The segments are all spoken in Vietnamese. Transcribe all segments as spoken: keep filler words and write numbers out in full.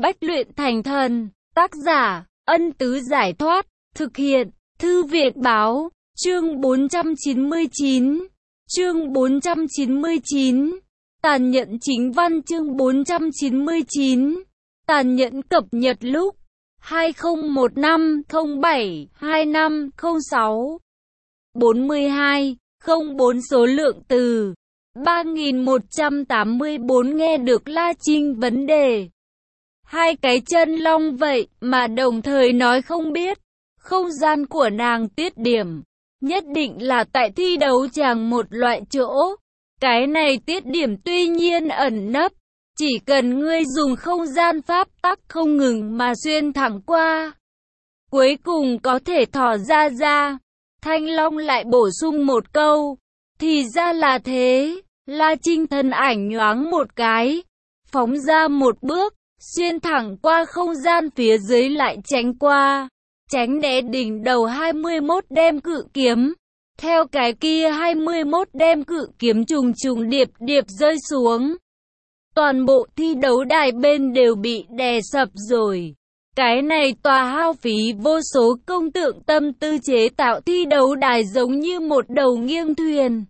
Bách luyện thành thần. Tác giả, Ân Tứ Giải Thoát. Thực hiện, Thư Viện Báo. Chương bốn trăm chín mươi chín. Chương bốn trăm chín mươi chín. Tàn nhẫn chính văn. Chương bốn trăm chín mươi chín. Tàn nhẫn cập nhật lúc hai không một năm không bảy hai năm không sáu. bốn mươi hai, không bốn số lượng từ ba nghìn một trăm tám mươi bốn. Nghe được La Trinh vấn đề hai cái chân long vậy mà đồng thời nói không biết. Không gian của nàng tiết điểm nhất định là tại thi đấu tràng một loại chỗ. Cái này tiết điểm tuy nhiên ẩn nấp, chỉ cần ngươi dùng không gian pháp tắc không ngừng mà xuyên thẳng qua, cuối cùng có thể thò ra ra. Thanh Long lại bổ sung một câu, thì ra là thế. La Trinh thân ảnh nhoáng một cái, phóng ra một bước, xuyên thẳng qua không gian phía dưới lại tránh qua, tránh né đỉnh đầu hai mươi mốt đem cự kiếm. Theo cái kia hai mươi mốt đem cự kiếm trùng trùng điệp điệp rơi xuống. Toàn bộ thi đấu đài bên đều bị đè sập rồi. Cái này tòa hao phí vô số công tượng tâm tư chế tạo thi đấu đài giống như một đầu nghiêng thuyền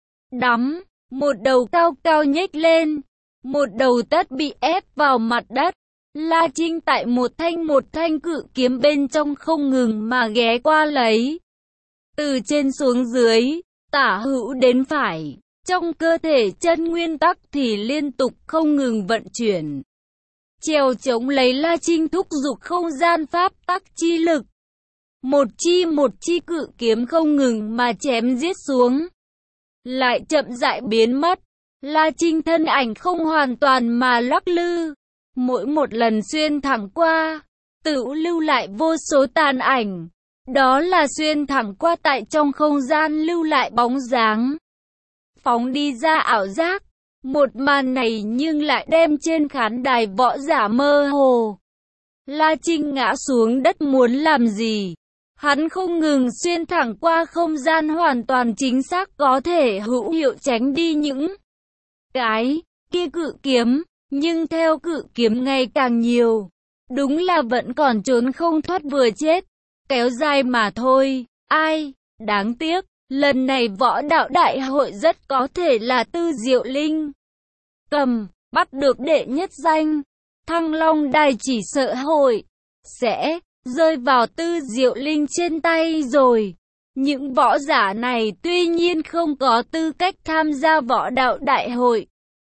đắm, một đầu cao cao nhếch lên, một đầu tất bị ép vào mặt đất. La Trinh tại một thanh một thanh cự kiếm bên trong không ngừng mà ghé qua lấy. Từ trên xuống dưới, tả hữu đến phải, trong cơ thể chân nguyên tắc thì liên tục không ngừng vận chuyển. Trèo chống lấy La Trinh thúc giục không gian pháp tắc chi lực. Một chi một chi cự kiếm không ngừng mà chém giết xuống, lại chậm rãi biến mất. La Trinh thân ảnh không hoàn toàn mà lắc lư, mỗi một lần xuyên thẳng qua, tự lưu lại vô số tàn ảnh. Đó là xuyên thẳng qua tại trong không gian lưu lại bóng dáng, phóng đi ra ảo giác. Một màn này nhưng lại đem trên khán đài võ giả mơ hồ. La Trinh ngã xuống đất muốn làm gì? Hắn không ngừng xuyên thẳng qua không gian hoàn toàn chính xác có thể hữu hiệu tránh đi những cái kia cự kiếm. Nhưng theo cự kiếm ngày càng nhiều, đúng là vẫn còn trốn không thoát vừa chết. Kéo dài mà thôi. Ai? Đáng tiếc, lần này võ đạo đại hội rất có thể là Tư Diệu Linh cầm, bắt được đệ nhất danh. Thăng Long đài chỉ sợ hội sẽ rơi vào Tư Diệu Linh trên tay rồi. Những võ giả này tuy nhiên không có tư cách tham gia võ đạo đại hội.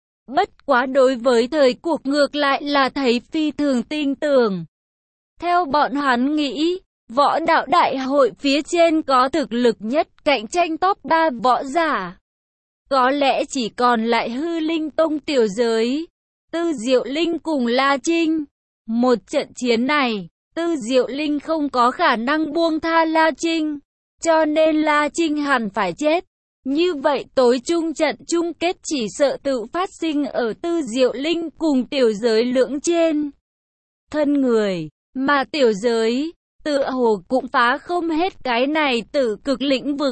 Bất quá đối với thời cuộc ngược lại là thấy phi thường tin tưởng. Theo bọn hắn nghĩ, võ đạo đại hội phía trên có thực lực nhất cạnh tranh top ba võ giả. Có lẽ chỉ còn lại Hư Linh Tông tiểu giới, Tư Diệu Linh cùng La Trinh. Một trận chiến này, Tư Diệu Linh không có khả năng buông tha La Trinh, cho nên La Trinh hẳn phải chết. Như vậy tối chung trận chung kết chỉ sợ tự phát sinh ở Tư Diệu Linh cùng tiểu giới lưỡng trên thân người, mà tiểu giới tựa hồ cũng phá không hết cái này tử cực lĩnh vực.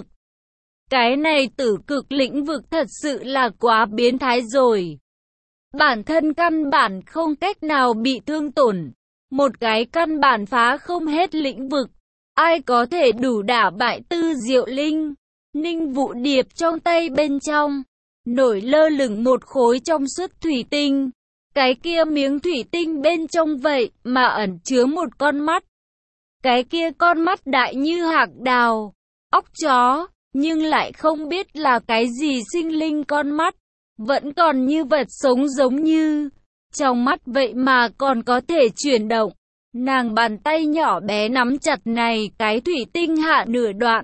Cái này tử cực lĩnh vực thật sự là quá biến thái rồi. Bản thân căn bản không cách nào bị thương tổn. Một cái căn bản phá không hết lĩnh vực. Ai có thể đủ đả bại Tư Diệu Linh? Ninh Vũ Điệp trong tay bên trong, nổi lơ lửng một khối trong suốt thủy tinh. Cái kia miếng thủy tinh bên trong vậy mà ẩn chứa một con mắt. Cái kia con mắt đại như hạc đào, óc chó, nhưng lại không biết là cái gì sinh linh con mắt. Vẫn còn như vật sống giống như, trong mắt vậy mà còn có thể chuyển động. Nàng bàn tay nhỏ bé nắm chặt này cái thủy tinh hạ nửa đoạn.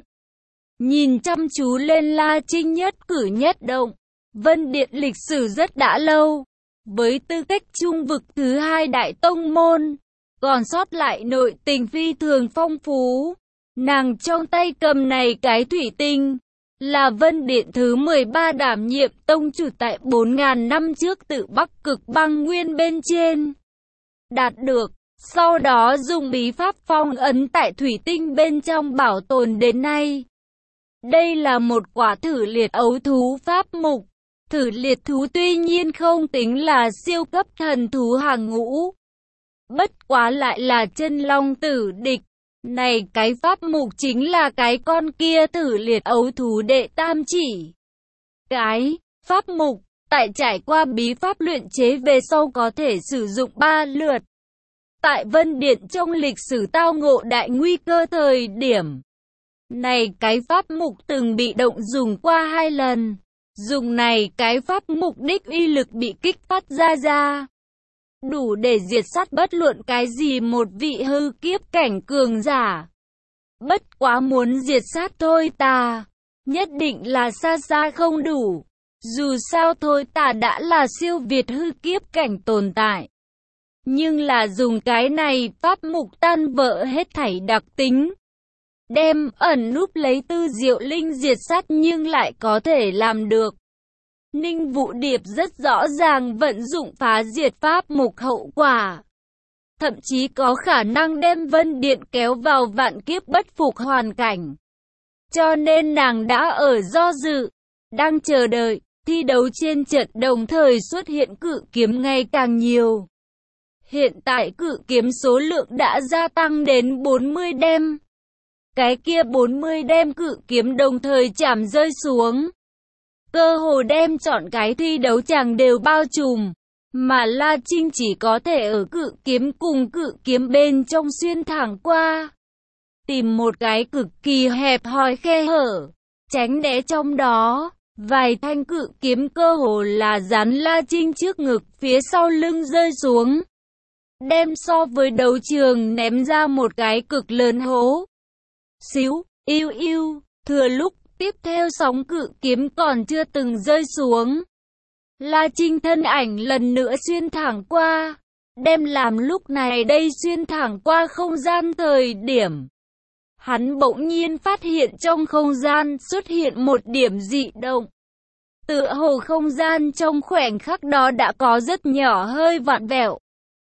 Nhìn chăm chú lên La Trinh nhất cử nhất động. Vân Điện lịch sử rất đã lâu. Với tư cách trung vực thứ hai đại tông môn, còn sót lại nội tình phi thường phong phú. Nàng trong tay cầm này cái thủy tinh, là Vân Điện thứ mười ba đảm nhiệm tông chủ tại bốn nghìn năm trước từ Bắc Cực băng nguyên bên trên đạt được. Sau đó dùng bí pháp phong ấn tại thủy tinh bên trong bảo tồn đến nay. Đây là một quả thử liệt ấu thú pháp mục. Thử liệt thú tuy nhiên không tính là siêu cấp thần thú hàng ngũ. bất quá lại là chân long tử địch. Này cái pháp mục chính là cái con kia Tử Liệt ấu thú đệ tam chỉ. Cái pháp mục, tại trải qua bí pháp luyện chế về sau có thể sử dụng ba lượt. Tại Vân Điện trong lịch sử tao ngộ đại nguy cơ thời điểm này, cái pháp mục từng bị động dùng qua hai lần. Dùng này cái pháp mục đích uy lực bị kích phát ra ra, đủ để diệt sát bất luận cái gì một vị hư kiếp cảnh cường giả. Bất quá muốn diệt sát Thôi Tà, nhất định là xa xa không đủ. Dù sao Thôi Tà đã là siêu việt hư kiếp cảnh tồn tại. Nhưng là dùng cái này pháp mục tan vỡ hết thảy đặc tính, đem ẩn núp lấy Tư Diệu Linh diệt sát nhưng lại có thể làm được. Ninh Vũ Điệp rất rõ ràng vận dụng phá diệt pháp mục hậu quả. Thậm chí có khả năng đem Vân Điện kéo vào vạn kiếp bất phục hoàn cảnh. Cho nên nàng đã ở do dự, đang chờ đợi, thi đấu trên trận đồng thời xuất hiện cự kiếm ngày càng nhiều. Hiện tại cự kiếm số lượng đã gia tăng đến bốn mươi đem. Cái kia bốn mươi đem cự kiếm đồng thời chạm rơi xuống, cơ hồ đem chọn cái thi đấu chàng đều bao trùm, mà La Trinh chỉ có thể ở cự kiếm cùng cự kiếm bên trong xuyên thẳng qua, tìm một cái cực kỳ hẹp hòi khe hở, tránh né trong đó. Vài thanh cự kiếm cơ hồ là dán La Trinh trước ngực phía sau lưng rơi xuống, đem so với đấu trường ném ra một cái cực lớn hố. Xíu, yêu yêu, thừa lúc tiếp theo sóng cự kiếm còn chưa từng rơi xuống, La Trinh thân ảnh lần nữa xuyên thẳng qua, đem làm lúc này đây xuyên thẳng qua không gian thời điểm. Hắn bỗng nhiên phát hiện trong không gian xuất hiện một điểm dị động. Tựa hồ không gian trong khoảnh khắc đó đã có rất nhỏ hơi vặn vẹo.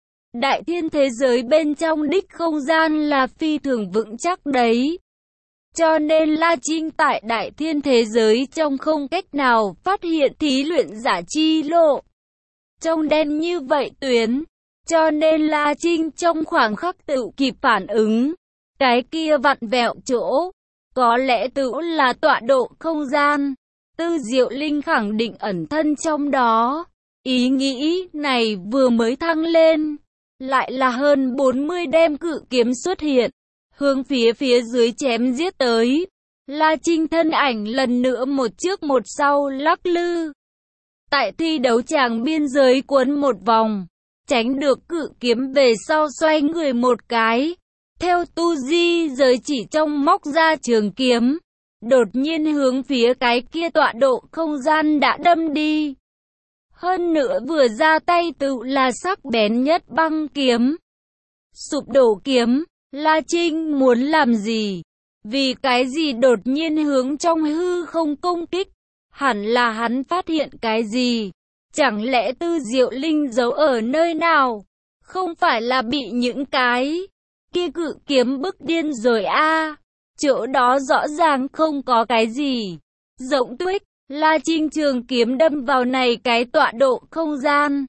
Đại thiên thế giới bên trong đích không gian là phi thường vững chắc đấy. Cho nên La Trinh tại đại thiên thế giới trong không cách nào phát hiện thí luyện giả chi lộ. Trong đen như vậy tuyến, cho nên La Trinh trong khoảng khắc tự kịp phản ứng. Cái kia vặn vẹo chỗ, có lẽ tự là tọa độ không gian. Tư Diệu Linh khẳng định ẩn thân trong đó. Ý nghĩ này vừa mới thăng lên, lại là hơn bốn mươi đem cự kiếm xuất hiện, hướng phía phía dưới chém giết tới. La Trinh thân ảnh lần nữa một trước một sau lắc lư. Tại thi đấu tràng biên giới cuốn một vòng, tránh được cự kiếm về sau xoay người một cái. Theo tu di giới chỉ trong móc ra trường kiếm, đột nhiên hướng phía cái kia tọa độ không gian đã đâm đi. Hơn nữa vừa ra tay tự là sắc bén nhất băng kiếm. Sụp đổ kiếm, La Trinh muốn làm gì? Vì cái gì đột nhiên hướng trong hư không công kích? Hẳn là hắn phát hiện cái gì? Chẳng lẽ Tư Diệu Linh giấu ở nơi nào? Không phải là bị những cái kia cự kiếm bức điên rồi a? À, chỗ đó rõ ràng không có cái gì. Rộng tuyết, La Trinh trường kiếm đâm vào này cái tọa độ không gian.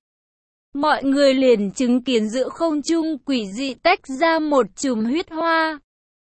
Mọi người liền chứng kiến giữa không trung quỷ dị tách ra một chùm huyết hoa.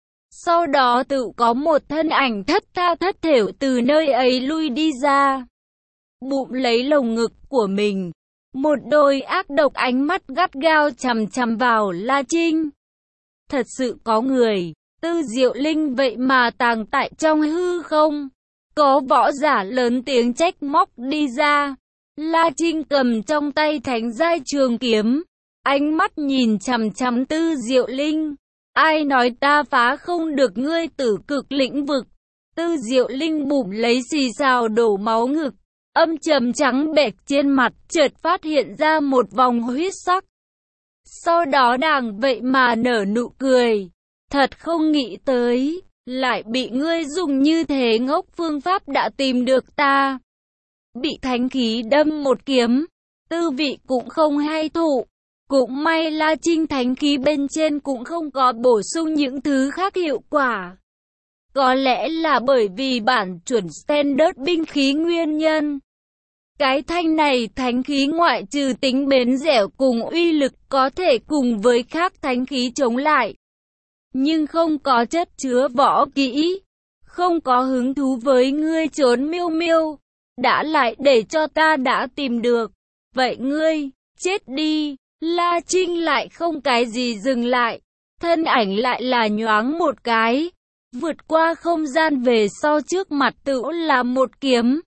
Sau đó tự có một thân ảnh thất tha thất thểu từ nơi ấy lui đi ra. Bụng lấy lồng ngực của mình. Một đôi ác độc ánh mắt gắt gao chằm chằm vào La Trinh. Thật sự có người, Tư Diệu Linh vậy mà tàng tại trong hư không. Có võ giả lớn tiếng trách móc đi ra. La Trinh cầm trong tay thánh giai trường kiếm, ánh mắt nhìn chằm chằm Tư Diệu Linh. Ai nói ta phá không được ngươi tử cực lĩnh vực? Tư Diệu Linh bụng lấy xì xào đổ máu ngực, âm trầm trắng bệch trên mặt chợt phát hiện ra một vòng huyết sắc. Sau đó nàng vậy mà nở nụ cười. Thật không nghĩ tới, lại bị ngươi dùng như thế ngốc phương pháp đã tìm được ta. Bị thánh khí đâm một kiếm, tư vị cũng không hay thụ. Cũng may La Trinh thánh khí bên trên cũng không có bổ sung những thứ khác hiệu quả. Có lẽ là bởi vì bản chuẩn standard binh khí nguyên nhân. Cái thanh này thánh khí ngoại trừ tính bền dẻo cùng uy lực có thể cùng với khác thánh khí chống lại, nhưng không có chất chứa võ kỹ, không có hứng thú với ngươi trốn miêu miêu, đã lại để cho ta đã tìm được. Vậy ngươi, chết đi. La Trinh lại không cái gì dừng lại, thân ảnh lại là nhoáng một cái, vượt qua không gian về sau trước mặt tựu là một kiếm.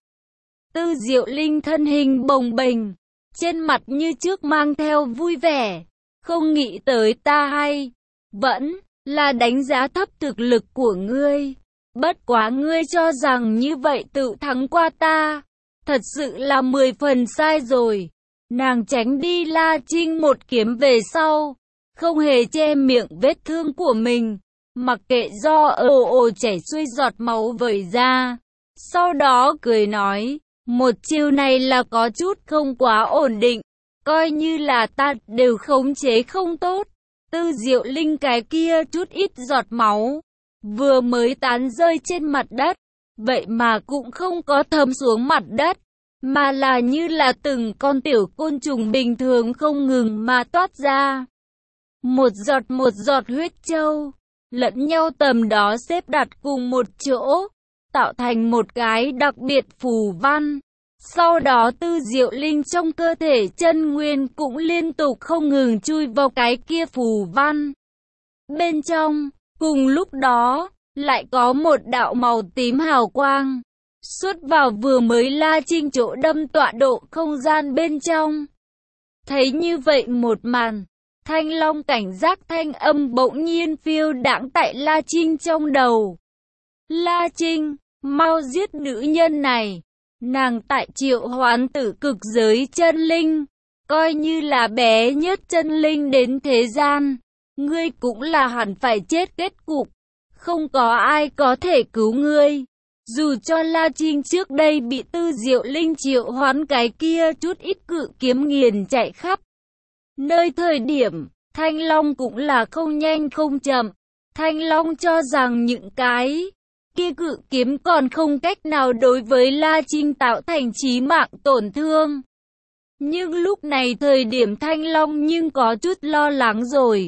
Tư Diệu Linh thân hình bồng bềnh, trên mặt như trước mang theo vui vẻ, không nghĩ tới ta hay, vẫn là đánh giá thấp thực lực của ngươi. Bất quá ngươi cho rằng như vậy tự thắng qua ta, thật sự là mười phần sai rồi. Nàng tránh đi La Trinh một kiếm về sau, không hề che miệng vết thương của mình, mặc kệ do ồ ồ chảy xuôi giọt máu vẩy ra. Sau đó cười nói, một chiêu này là có chút không quá ổn định, coi như là ta đều khống chế không tốt. Tư Diệu Linh cái kia chút ít giọt máu, vừa mới tán rơi trên mặt đất, vậy mà cũng không có thấm xuống mặt đất, mà là như là từng con tiểu côn trùng bình thường không ngừng mà toát ra. Một giọt một giọt huyết châu, lẫn nhau tầm đó xếp đặt cùng một chỗ, tạo thành một cái đặc biệt phù văn. Sau đó Tư Diệu Linh trong cơ thể chân nguyên cũng liên tục không ngừng chui vào cái kia phù văn. Bên trong, cùng lúc đó, lại có một đạo màu tím hào quang xuất vào vừa mới La Trinh chỗ đâm tọa độ không gian bên trong. Thấy như vậy một màn, Thanh Long cảnh giác thanh âm bỗng nhiên phiêu đãng tại La Trinh trong đầu. La Trinh, mau giết nữ nhân này. Nàng tại triệu hoán tử cực giới chân linh, coi như là bé nhất chân linh đến thế gian, ngươi cũng là hẳn phải chết kết cục, không có ai có thể cứu ngươi. Dù cho La Trinh trước đây bị Tư Diệu Linh triệu hoán cái kia chút ít cự kiếm nghiền chạy khắp nơi thời điểm, Thanh Long cũng là không nhanh không chậm. Thanh Long cho rằng những cái kia cự kiếm còn không cách nào đối với La Trinh tạo thành chí mạng tổn thương. Nhưng lúc này thời điểm Thanh Long nhưng có chút lo lắng rồi.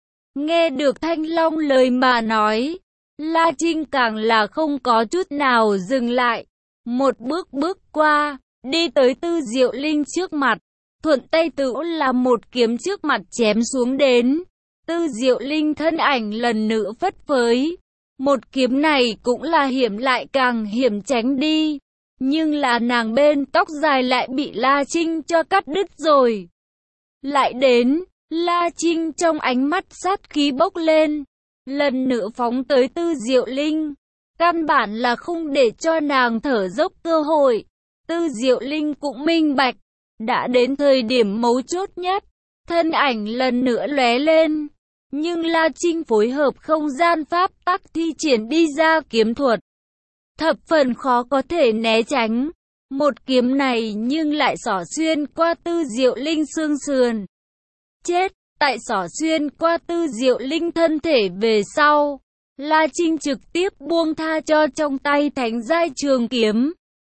Nghe được Thanh Long lời mà nói, La Trinh càng là không có chút nào dừng lại. Một bước bước qua, đi tới Tư Diệu Linh trước mặt, thuận tay tựu là một kiếm trước mặt chém xuống đến. Tư Diệu Linh thân ảnh lần nữa phất phới. Một kiếm này cũng là hiểm lại càng hiểm tránh đi. Nhưng là nàng bên tóc dài lại bị La Trinh cho cắt đứt rồi. Lại đến, La Trinh trong ánh mắt sát khí bốc lên, lần nữa phóng tới Tư Diệu Linh. Căn bản là không để cho nàng thở dốc cơ hội. Tư Diệu Linh cũng minh bạch, đã đến thời điểm mấu chốt nhất, thân ảnh lần nữa lóe lên. Nhưng La Trinh phối hợp không gian pháp tắc thi triển đi ra kiếm thuật, thập phần khó có thể né tránh. Một kiếm này nhưng lại xỏ xuyên qua Tư Diệu Linh xương sườn. Chết, tại xỏ xuyên qua Tư Diệu Linh thân thể về sau, La Trinh trực tiếp buông tha cho trong tay thánh giai trường kiếm,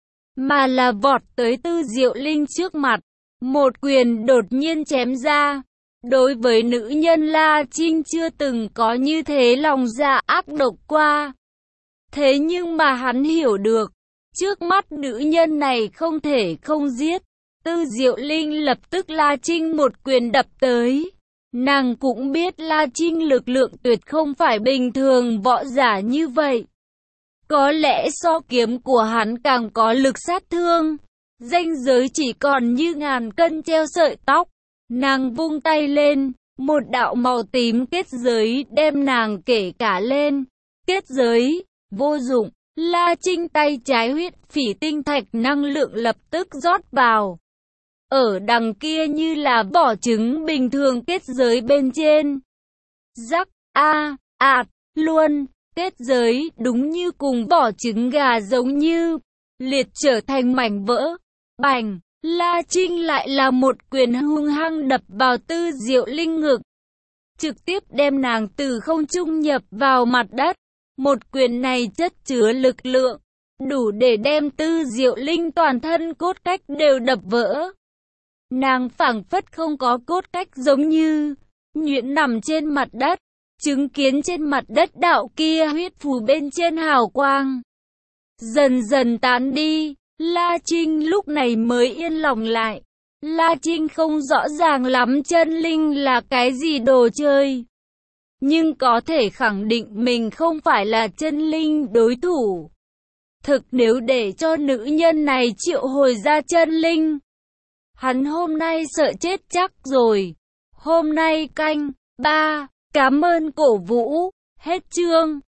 mà là vọt tới Tư Diệu Linh trước mặt, một quyền đột nhiên chém ra. Đối với nữ nhân La Trinh chưa từng có như thế lòng dạ ác độc qua. Thế nhưng mà hắn hiểu được, trước mắt nữ nhân này không thể không giết. Tư Diệu Linh lập tức La Trinh một quyền đập tới. Nàng cũng biết La Trinh lực lượng tuyệt không phải bình thường võ giả như vậy. Có lẽ so kiếm của hắn càng có lực sát thương. Ranh giới chỉ còn như ngàn cân treo sợi tóc. Nàng vung tay lên, một đạo màu tím kết giới đem nàng kể cả lên. Kết giới, vô dụng. La Trinh tay trái huyết phỉ tinh thạch năng lượng lập tức rót vào. Ở đằng kia như là vỏ trứng bình thường kết giới bên trên. Rắc, a, ạt, luôn, kết giới đúng như cùng vỏ trứng gà giống như, liệt trở thành mảnh vỡ. Bành, La Trinh lại là một quyền hung hăng đập vào Tư Diệu Linh ngực. Trực tiếp đem nàng từ không trung nhập vào mặt đất. Một quyền này chất chứa lực lượng, đủ để đem Tư Diệu Linh toàn thân cốt cách đều đập vỡ. Nàng phảng phất không có cốt cách, giống như nhuyễn nằm trên mặt đất, chứng kiến trên mặt đất đạo kia huyết phù bên trên hào quang dần dần tán đi. La Trinh lúc này mới yên lòng lại. La Trinh không rõ ràng lắm chân linh là cái gì đồ chơi, nhưng có thể khẳng định mình không phải là chân linh đối thủ. Thực nếu để cho nữ nhân này triệu hồi ra chân linh, hắn hôm nay sợ chết chắc rồi. Hôm nay canh ba. Cảm ơn cổ vũ. Hết chương.